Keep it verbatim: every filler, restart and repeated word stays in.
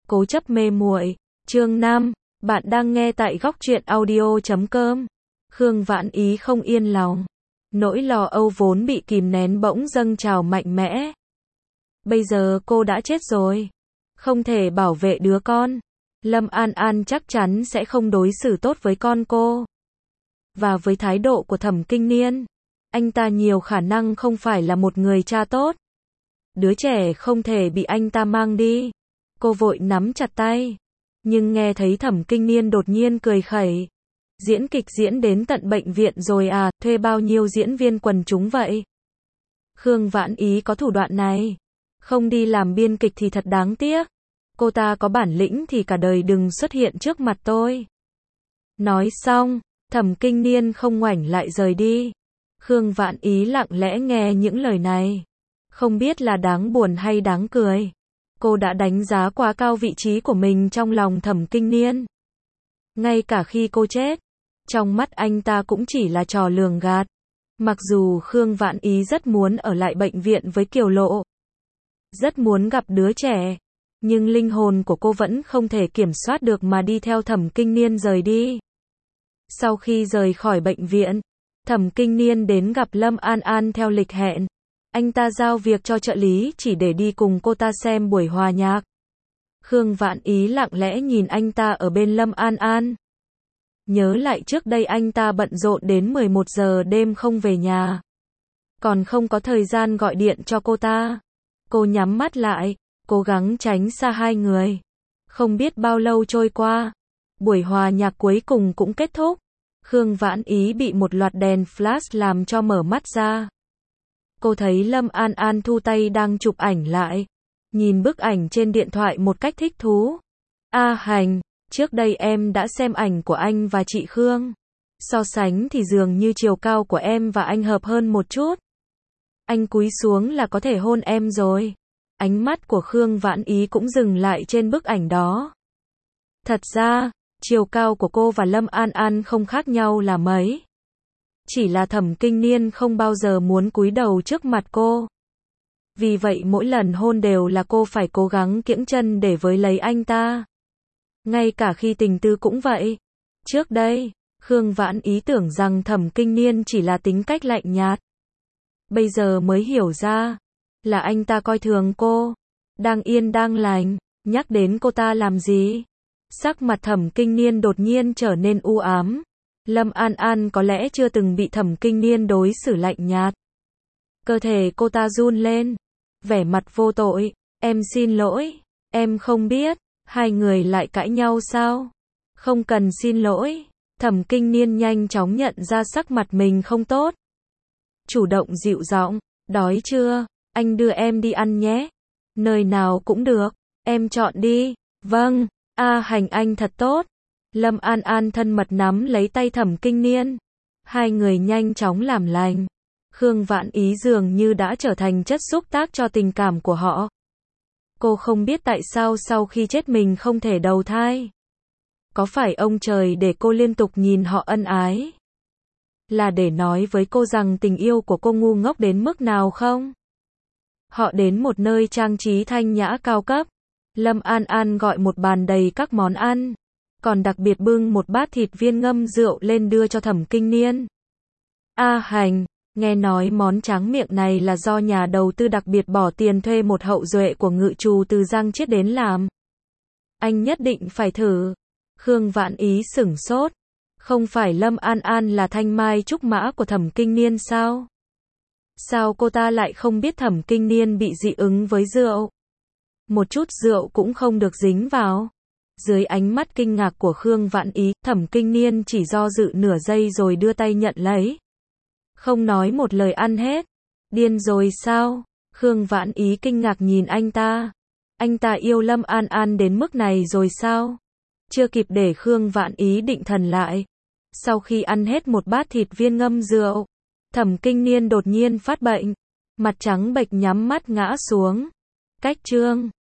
Cố chấp mê muội, chương năm, bạn đang nghe tại góc truyện audio chấm com. Khương Vãn Ý không yên lòng. Nỗi lo âu vốn bị kìm nén bỗng dâng trào mạnh mẽ. Bây giờ cô đã chết rồi. Không thể bảo vệ đứa con. Lâm An An chắc chắn sẽ không đối xử tốt với con cô. Và với thái độ của Thẩm Kinh Niên, anh ta nhiều khả năng không phải là một người cha tốt. Đứa trẻ không thể bị anh ta mang đi. Cô vội nắm chặt tay. Nhưng nghe thấy Thẩm Kinh Niên đột nhiên cười khẩy. Diễn kịch diễn đến tận bệnh viện rồi à, thuê bao nhiêu diễn viên quần chúng vậy? Khương Vãn Ý có thủ đoạn này. Không đi làm biên kịch thì thật đáng tiếc. Cô ta có bản lĩnh thì cả đời đừng xuất hiện trước mặt tôi. Nói xong, Thẩm Kinh Niên không ngoảnh lại rời đi. Khương Vãn Ý lặng lẽ nghe những lời này. Không biết là đáng buồn hay đáng cười. Cô đã đánh giá quá cao vị trí của mình trong lòng Thẩm Kinh Niên. Ngay cả khi cô chết, trong mắt anh ta cũng chỉ là trò lường gạt. Mặc dù Khương Vãn Ý rất muốn ở lại bệnh viện với Kiều Lộ, rất muốn gặp đứa trẻ, nhưng linh hồn của cô vẫn không thể kiểm soát được mà đi theo Thẩm Kinh Niên rời đi. Sau khi rời khỏi bệnh viện, Thẩm Kinh Niên đến gặp Lâm An An theo lịch hẹn. Anh ta giao việc cho trợ lý chỉ để đi cùng cô ta xem buổi hòa nhạc. Khương Vãn Ý lặng lẽ nhìn anh ta ở bên Lâm An An. Nhớ lại trước đây anh ta bận rộn đến mười một giờ đêm không về nhà. Còn không có thời gian gọi điện cho cô ta. Cô nhắm mắt lại, cố gắng tránh xa hai người. Không biết bao lâu trôi qua, buổi hòa nhạc cuối cùng cũng kết thúc. Khương Vãn Ý bị một loạt đèn flash làm cho mở mắt ra. Cô thấy Lâm An An thu tay đang chụp ảnh lại. Nhìn bức ảnh trên điện thoại một cách thích thú. A Hành, trước đây em đã xem ảnh của anh và chị Khương. So sánh thì dường như chiều cao của em và anh hợp hơn một chút. Anh cúi xuống là có thể hôn em rồi. Ánh mắt của Khương Vãn Ý cũng dừng lại trên bức ảnh đó. Thật ra, chiều cao của cô và Lâm An An không khác nhau là mấy. Chỉ là Thẩm Kinh Niên không bao giờ muốn cúi đầu trước mặt cô. Vì vậy mỗi lần hôn đều là cô phải cố gắng kiễng chân để với lấy anh ta. Ngay cả khi tình tư cũng vậy. Trước đây, Khương Vãn Ý tưởng rằng Thẩm Kinh Niên chỉ là tính cách lạnh nhạt. Bây giờ mới hiểu ra, là anh ta coi thường cô. Đang yên đang lành, nhắc đến cô ta làm gì? Sắc mặt Thẩm Kinh Niên đột nhiên trở nên u ám. Lâm An An có lẽ chưa từng bị Thẩm Kinh Niên đối xử lạnh nhạt. Cơ thể cô ta run lên. Vẻ mặt vô tội. Em xin lỗi. Em không biết. Hai người lại cãi nhau sao? Không cần xin lỗi. Thẩm Kinh Niên nhanh chóng nhận ra sắc mặt mình không tốt. Chủ động dịu giọng. Đói chưa? Anh đưa em đi ăn nhé. Nơi nào cũng được. Em chọn đi. Vâng. A Hành anh thật tốt. Lâm An An thân mật nắm lấy tay Thẩm Kinh Niên. Hai người nhanh chóng làm lành. Khương Vãn Ý dường như đã trở thành chất xúc tác cho tình cảm của họ. Cô không biết tại sao sau khi chết mình không thể đầu thai. Có phải ông trời để cô liên tục nhìn họ ân ái? Là để nói với cô rằng tình yêu của cô ngu ngốc đến mức nào không? Họ đến một nơi trang trí thanh nhã cao cấp. Lâm An An gọi một bàn đầy các món ăn. Còn đặc biệt bưng một bát thịt viên ngâm rượu lên đưa cho Thẩm Kinh Niên. A Hành, nghe nói món tráng miệng này là do nhà đầu tư đặc biệt bỏ tiền thuê một hậu duệ của ngự trù từ Giang Chiết đến làm. Anh nhất định phải thử. Khương Vãn Ý sửng sốt. Không phải Lâm An An là thanh mai trúc mã của Thẩm Kinh Niên sao? Sao cô ta lại không biết Thẩm Kinh Niên bị dị ứng với rượu? Một chút rượu cũng không được dính vào. Dưới ánh mắt kinh ngạc của Khương Vãn Ý, Thẩm Kinh Niên chỉ do dự nửa giây rồi đưa tay nhận lấy. Không nói một lời ăn hết. Điên rồi sao? Khương Vãn Ý kinh ngạc nhìn anh ta. Anh ta yêu Lâm An An đến mức này rồi sao? Chưa kịp để Khương Vãn Ý định thần lại. Sau khi ăn hết một bát thịt viên ngâm rượu, Thẩm Kinh Niên đột nhiên phát bệnh. Mặt trắng bệch nhắm mắt ngã xuống. Cách chương